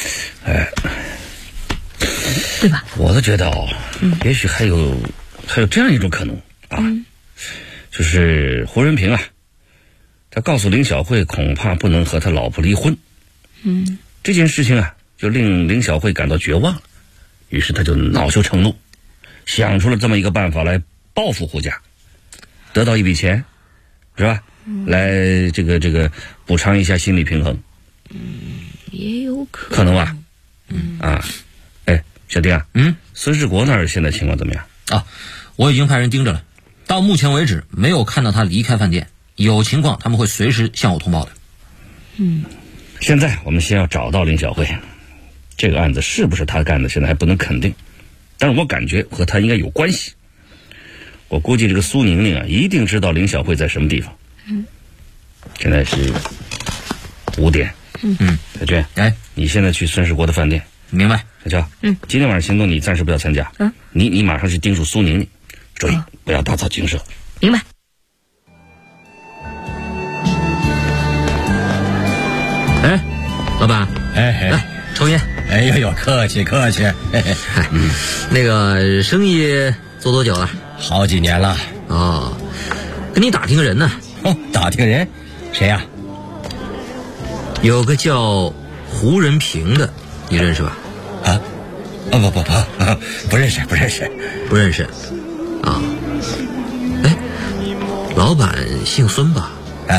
对吧？ 我都觉得也许还有这样一种可能啊，就是胡仁平啊，他告诉林小慧恐怕不能和他老婆离婚。这件事情啊就令林小慧感到绝望，于是他就恼羞成怒，想出了这么一个办法来报复胡家，得到一笔钱，是吧？来这个补偿一下心理平衡。 也有可能吧。小丁啊，孙世国那儿现在情况怎么样啊？我已经派人盯着了，到目前为止没有看到他离开饭店，有情况他们会随时向我通报的。 现在我们先要找到林小慧，这个案子是不是他干的现在还不能肯定，但是我感觉和他应该有关系。我估计这个苏宁宁啊一定知道林小慧在什么地方。现在是5点。小娟，你现在去孙世国的饭店。 明白。 小乔，今天晚上行动你暂时不要参加。你马上去叮嘱苏宁宁，注意不要打草惊蛇。 明白。 老板，来抽烟。 哎呦，客气客气。 那个生意做多久了？ 好几年了。 跟你打听个人呢。 打听人？谁呀？ 有个叫胡仁平的，你认识吧？ 不认识。 不认识。老板姓孙吧？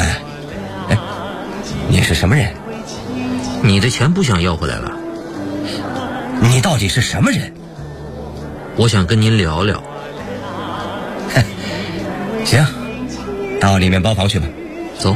你是什么人？ 你的钱不想要回来了？ 你到底是什么人？ 我想跟您聊聊。 行，到里面包房去吧。 走。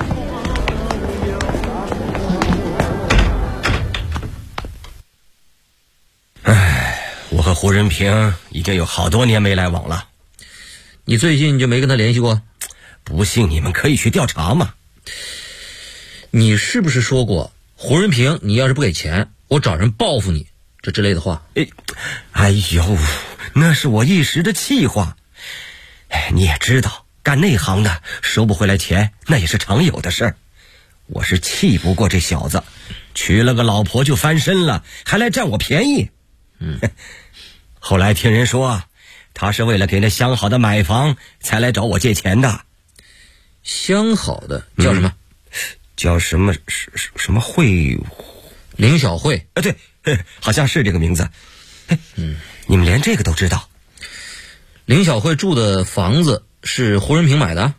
我和胡仁平已经有好多年没来往了。 你最近就没跟他联系过？ 不信你们可以去调查嘛。 你是不是说过胡仁平你要是不给钱我找人报复你这之类的话？ 哎呦，那是我一时的气话。你也知道干那行的收不回来钱那也是常有的事儿。我是气不过这小子，娶了个老婆就翻身了，还来占我便宜。后来听人说他是为了给那相好的买房才来找我借钱的。 相好的叫什么？ 叫什么慧？ 林小慧。 对，好像是这个名字。你们连这个都知道？ 林小慧住的房子是胡仁平买的？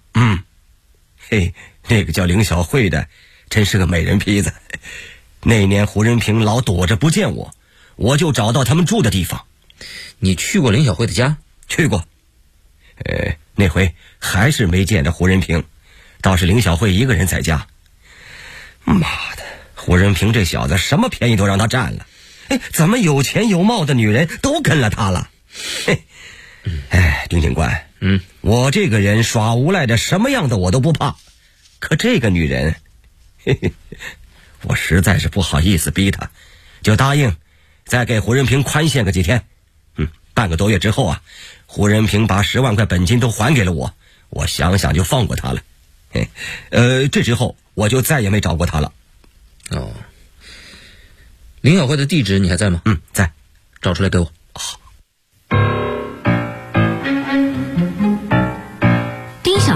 那个叫林小慧的真是个美人坯子。那年胡仁平老躲着不见我就找到他们住的地方。 你去过林小慧的家？ 去过。那回还是没见着胡仁平，倒是林小慧一个人在家。妈的，胡仁平这小子什么便宜都让他占了。怎么有钱有貌的女人都跟了他了？丁警官，我这个人耍无赖的什么样的我都不怕，可这个女人，我实在是不好意思逼她，就答应再给胡仁平宽限个几天。半个多月之后胡仁平把10万块本金都还给了我想想就放过他了。这之后我就再也没找过他了。 林小慧的地址你还在吗？ 在。 找出来给我。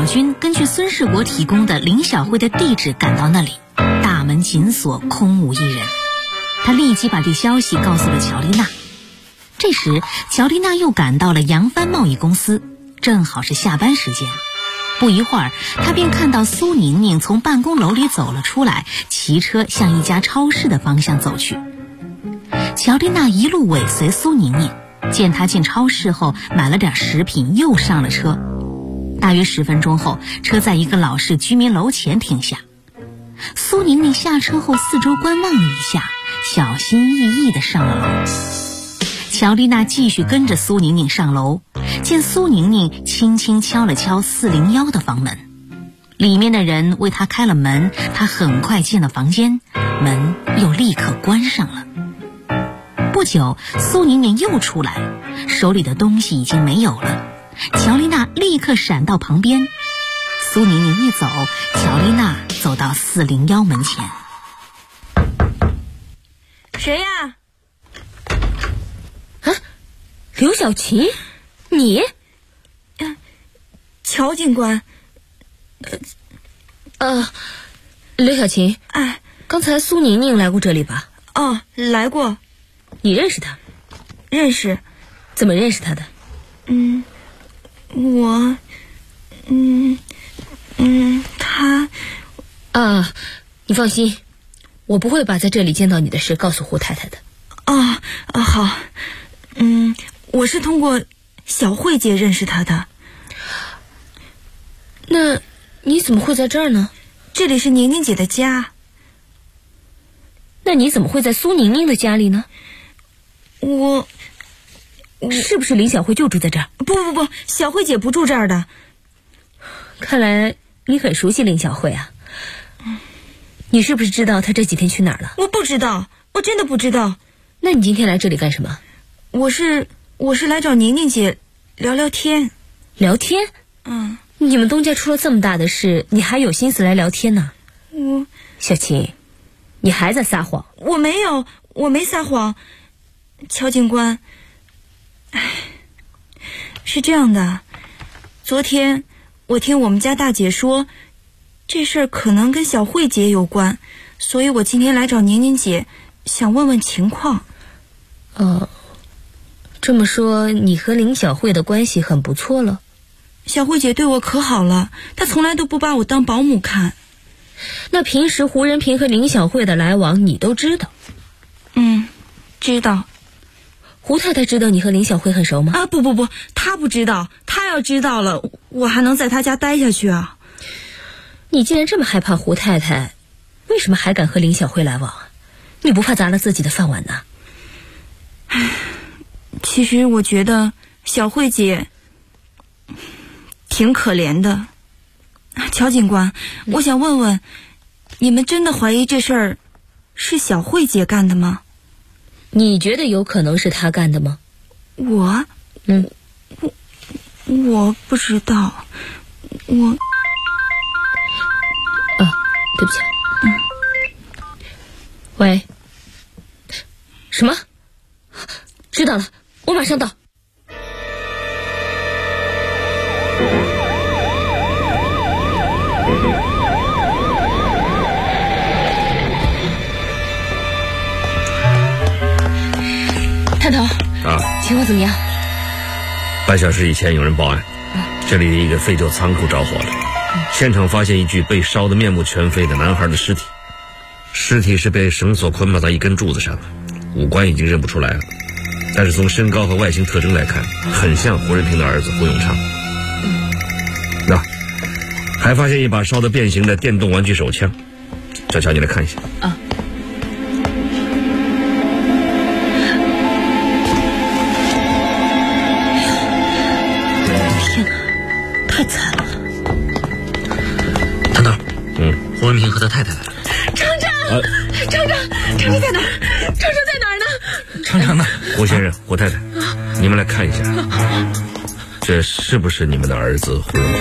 军根据孙世国提供的林小慧的地址赶到那里，大门紧锁，空无一人。他立即把这消息告诉了乔丽娜。这时乔丽娜又赶到了扬帆贸易公司，正好是下班时间。不一会儿，她便看到苏宁宁从办公楼里走了出来，骑车向一家超市的方向走去。乔丽娜一路尾随苏宁宁，见她进超市后买了点食品，又上了车。大约10分钟后，车在一个老式居民楼前停下。苏宁宁下车后四周观望了一下，小心翼翼地上了楼。乔丽娜继续跟着苏宁宁上楼，见苏宁宁轻轻敲了敲401的房门，里面的人为她开了门，她很快进了房间，门又立刻关上了。不久，苏宁宁又出来，手里的东西已经没有了。乔丽娜立刻闪到旁边，苏宁宁一走，乔丽娜走到401门前。 谁呀？啊，刘小琴，你？ 乔警官。 刘小琴， 哎， 刚才苏宁宁来过这里吧？ 哦，来过。 你认识她？ 认识。 怎么认识她的？ 他。 你放心，我不会把在这里见到你的事告诉胡太太的。 好。我是通过小慧姐认识她的。 那你怎么会在这儿呢？ 这里是宁宁姐的家。 那你怎么会在苏宁宁的家里呢？ 我是不是林小慧就住在这儿？ 不，小慧姐不住这儿的。 看来你很熟悉林小慧啊。你是不是知道她这几天去哪儿了？ 我不知道，我真的不知道。 那你今天来这里干什么？ 我是来找宁宁姐聊聊天。 聊天？你们东家出了这么大的事，你还有心思来聊天呢？小琴，你还在撒谎。 我没有，我没撒谎。乔警官，是这样的，昨天我听我们家大姐说，这事儿可能跟小慧姐有关，所以我今天来找宁宁姐，想问问情况。 这么说你和林小慧的关系很不错了？ 小慧姐对我可好了，她从来都不把我当保姆看。 那平时胡仁平和林小慧的来往你都知道？ 知道。 胡太太知道你和林小慧很熟吗？ 不，她不知道。她要知道了，我还能在她家待下去啊？ 你既然这么害怕胡太太，为什么还敢和林小慧来往啊？你不怕砸了自己的饭碗呢？ 其实我觉得小慧姐挺可怜的。乔警官，我想问问，你们真的怀疑这事儿是小慧姐干的吗？ 你觉得有可能是她干的吗？ 我不知道。 对不起。喂。什么？知道了，我马上到。探头情况怎么样？ 半小时以前有人报案，这里的一个废旧仓库着火了，现场发现一具被烧得面目全非的男孩的尸体，尸体是被绳索捆绑到一根柱子上的，五官已经认不出来了，但是从身高和外形特征来看，很像胡仁平的儿子胡永昌。还发现一把烧得变形的电动玩具手枪，小乔，你来看一下。 天哪，太惨了！ 探头，胡仁平和他太太来了。 厂长在哪儿？厂长在哪儿呢？ 厂长呢？胡先生、胡太太，你们来看一下，这是不是你们的儿子胡永昌？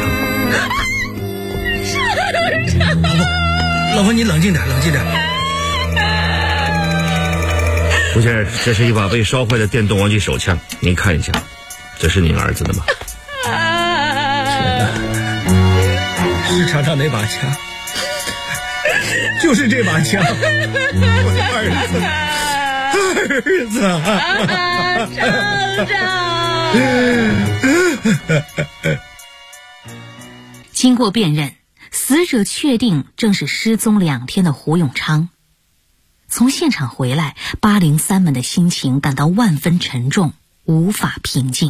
老婆，你冷静点。 胡先生，这是一把被烧坏的电动玩具手枪，您看一下，这是您儿子的吗？ 是尝尝那把枪，就是这把枪，我的儿子， 经过辨认，死者确定正是失踪2天的胡永昌。从现场回来，803们的心情感到万分沉重，无法平静。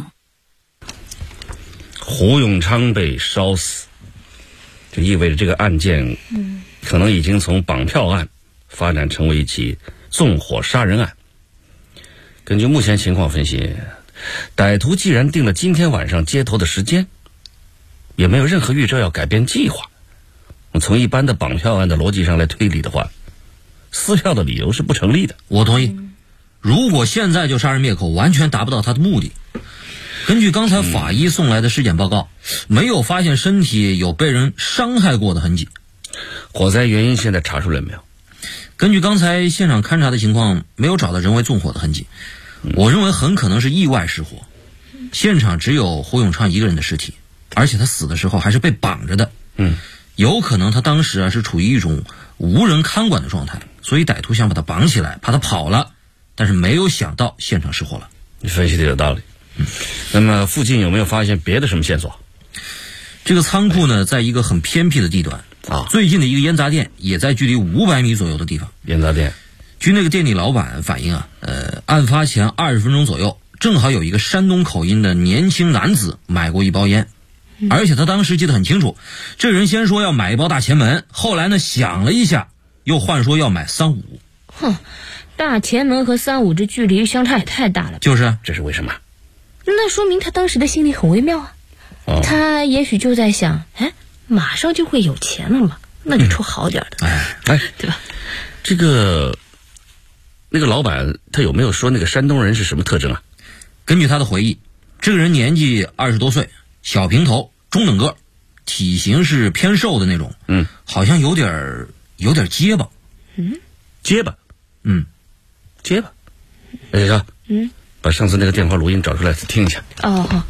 胡永昌被烧死，就意味着这个案件可能已经从绑票案发展成为一起纵火杀人案。根据目前情况分析，歹徒既然定了今天晚上接头的时间，也没有任何预兆要改变计划。从一般的绑票案的逻辑上来推理的话，撕票的理由是不成立的。 我同意，如果现在就杀人灭口，完全达不到他的目的。根据刚才法医送来的尸检报告，没有发现身体有被人伤害过的痕迹。 火灾原因现在查出来没有？ 根据刚才现场勘查的情况，没有找到人为纵火的痕迹。我认为很可能是意外失火。现场只有胡永昌一个人的尸体，而且他死的时候还是被绑着的。有可能他当时是处于一种无人看管的状态，所以歹徒想把他绑起来，怕他跑了，但是没有想到现场失火了。 你分析的有道理。那么附近有没有发现别的什么线索？ 这个仓库呢，在一个很偏僻的地段最近的一个烟杂店也在距离500米左右的地方。 烟杂店， 据那个店里老板反映案发前20分钟左右，正好有一个山东口音的年轻男子买过一包烟，而且他当时记得很清楚，这人先说要买一包大前门，后来呢想了一下，又换说要买35。 大前门和35这距离相差也太大了。 就是， 这是为什么？ 那说明他当时的心里很微妙啊。他也许就在想，马上就会有钱了嘛，那就抽好点的，对吧？ 这个那个老板他有没有说那个山东人是什么特征啊？ 根据他的回忆，这个人年纪20多岁，小平头，中等个，体型是偏瘦的那种，好像有点结巴。 结巴，结巴。哎呀，把上次那个电话录音找出来听一下。 好。 不是说100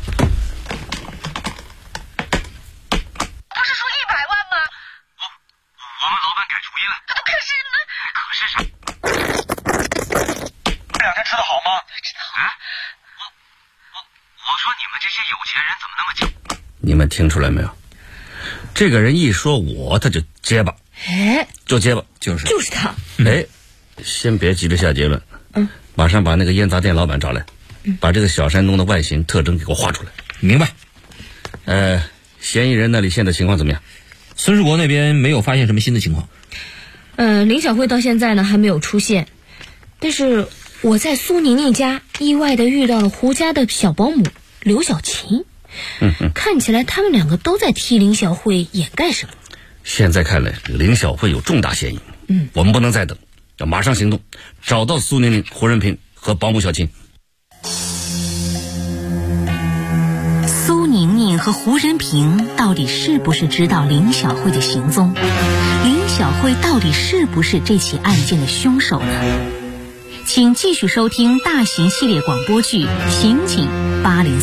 万吗？我们老板改主意了。可是2天吃得好吗？吃得好。我说你们这些有钱人怎么那么久？ 你们听出来没有？这个人一说他就结巴，就结巴， 就是他。 先别急着下结论，马上把那个烟杂店老板找来，把这个小山东的外形特征给我画出来。 明白。 嫌疑人那里现在情况怎么样？ 孙世国那边没有发现什么新的情况。 林小慧到现在呢还没有出现，但是我在苏宁宁家意外的遇到了胡家的小保姆刘小琴。看起来他们2个都在替林小慧掩盖什么。 现在看来林小慧有重大嫌疑。我们不能再等，要马上行动，找到苏宁宁、胡仁平和保姆小琴。 苏宁宁和胡仁平到底是不是知道林小慧的行踪？林小慧到底是不是这起案件的凶手呢？请继续收听大型系列广播剧《刑警803》。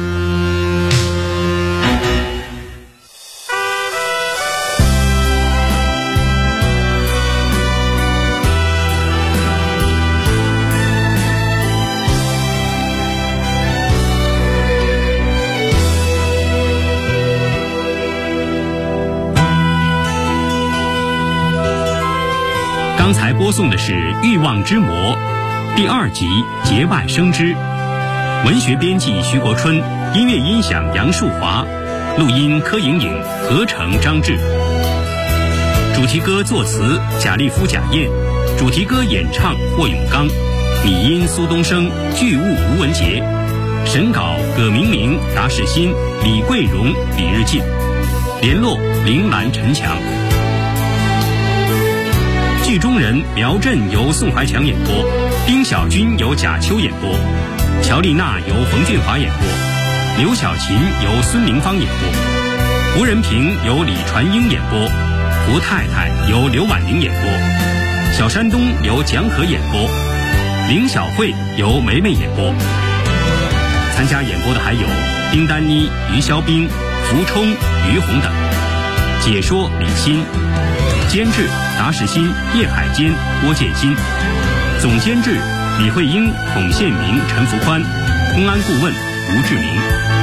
刚才播送的是《欲望之魔》第2集《节外生枝》，文学编辑徐国春，音乐音响杨树华，录音柯莹莹，合成张志。主题歌作词贾立夫、贾燕，主题歌演唱霍永刚，拟音苏东升，剧务吴文杰，审稿葛明明、达世新、李桂荣、李日进，联络铃兰、陈强。剧中人苗震由宋怀强演播，丁小军由贾秋演播，乔丽娜由冯俊华演播，刘晓琴由孙明芳演播，胡仁平由李传英演播，胡太太由刘婉玲演播，小山东由蒋可演播，林小慧由梅梅演播。参加演播的还有丁丹妮、于肖冰、福冲、于红等。 解说李欣，监制达世新、叶海坚、郭建新，总监制李慧英、孔宪明、陈福宽，公安顾问吴志明。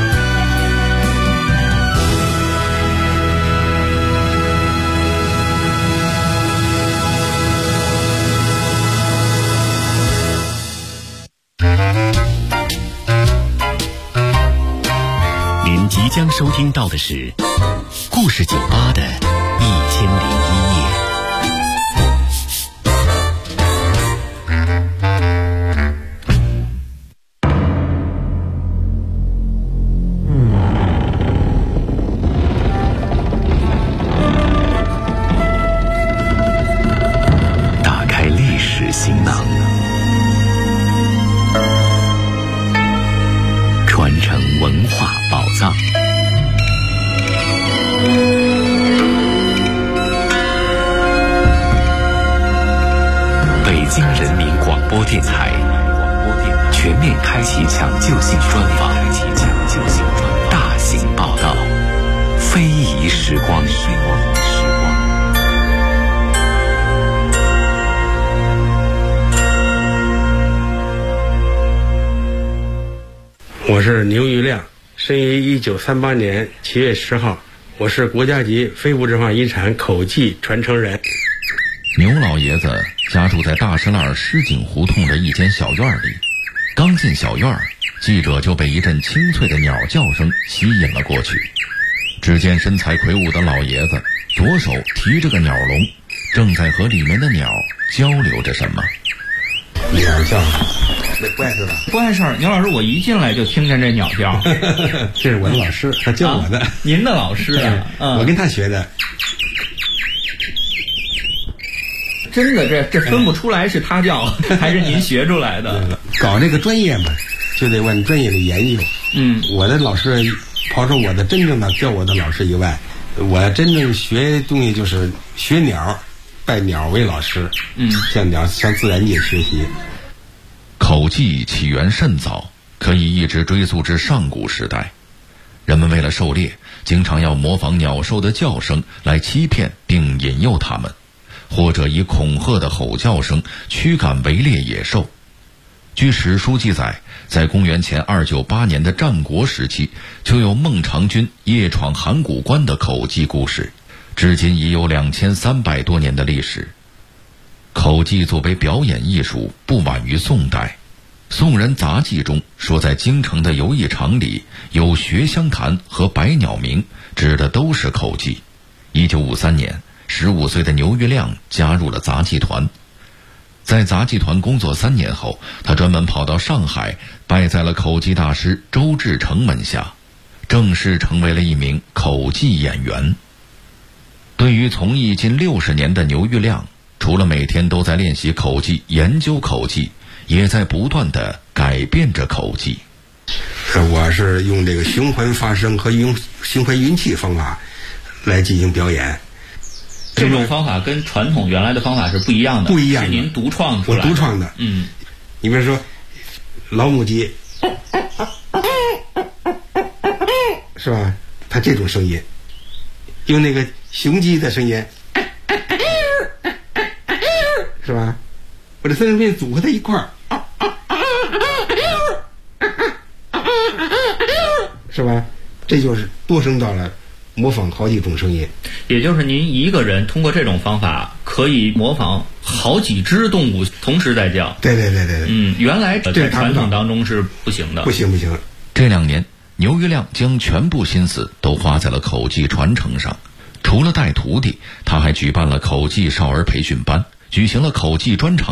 您即将收听到的是故事酒吧的1001夜。打开历史行囊，传承文化宝藏。北京人民广播电台全面开启抢救性专访，大型报道，非遗时光。 我是牛玉亮，生于1938年7月10号，我是国家级非物质文化遗产口技传承人。 牛老爷子家住在大石栏石井胡同的一间小院里，刚进小院，记者就被一阵清脆的鸟叫声吸引了过去。只见身材魁梧的老爷子左手提着个鸟笼，正在和里面的鸟交流着什么。 鸟叫，不碍事吧？ 不碍事儿。牛老师，我一进来就听见这鸟叫。 这是我的老师，他教我的。 您的老师啊？ 我跟他学的。 真的，这分不出来是他教还是您学出来的。 搞这个专业嘛，就得往专业的研究。我的老师，刨除我的真正的教我的老师以外，我真正学东西就是学鸟，拜鸟为老师。向自然界学习。 口技起源甚早，可以一直追溯至上古时代。人们为了狩猎，经常要模仿鸟兽的叫声来欺骗并引诱它们，或者以恐吓的吼叫声驱赶围猎野兽。据史书记载，在公元前298年的战国时期，就有孟尝君夜闯函谷关的口技故事，至今已有2300多年的历史。口技作为表演艺术，不晚于宋代。宋人杂记中说，在京城的游艺场里有学香坛和百鸟鸣，指的都是口技。1953年，15岁的牛玉亮加入了杂技团。在杂技团工作3年后，他专门跑到上海，拜在了口技大师周志成门下，正式成为了一名口技演员。对于从艺近60年的牛玉亮，除了每天都在练习口技、研究口技，也在不断地改变着口技。 我是用这个循环发声和用循环运气方法来进行表演。 这种方法跟传统原来的方法是不一样的，是您独创出来的。 我独创的。你比如说老母鸡，是吧？它这种声音，用那个雄鸡的声音，是吧？我这3种声音组合在一块儿，是吧？这就是多声道了，模仿好几种声音。 也就是您一个人通过这种方法可以模仿好几只动物同时在叫。 对。 原来在传统当中是不行的。 不行。 这2年，牛玉亮将全部心思都花在了口技传承上。除了带徒弟，他还举办了口技少儿培训班，举行了口技专场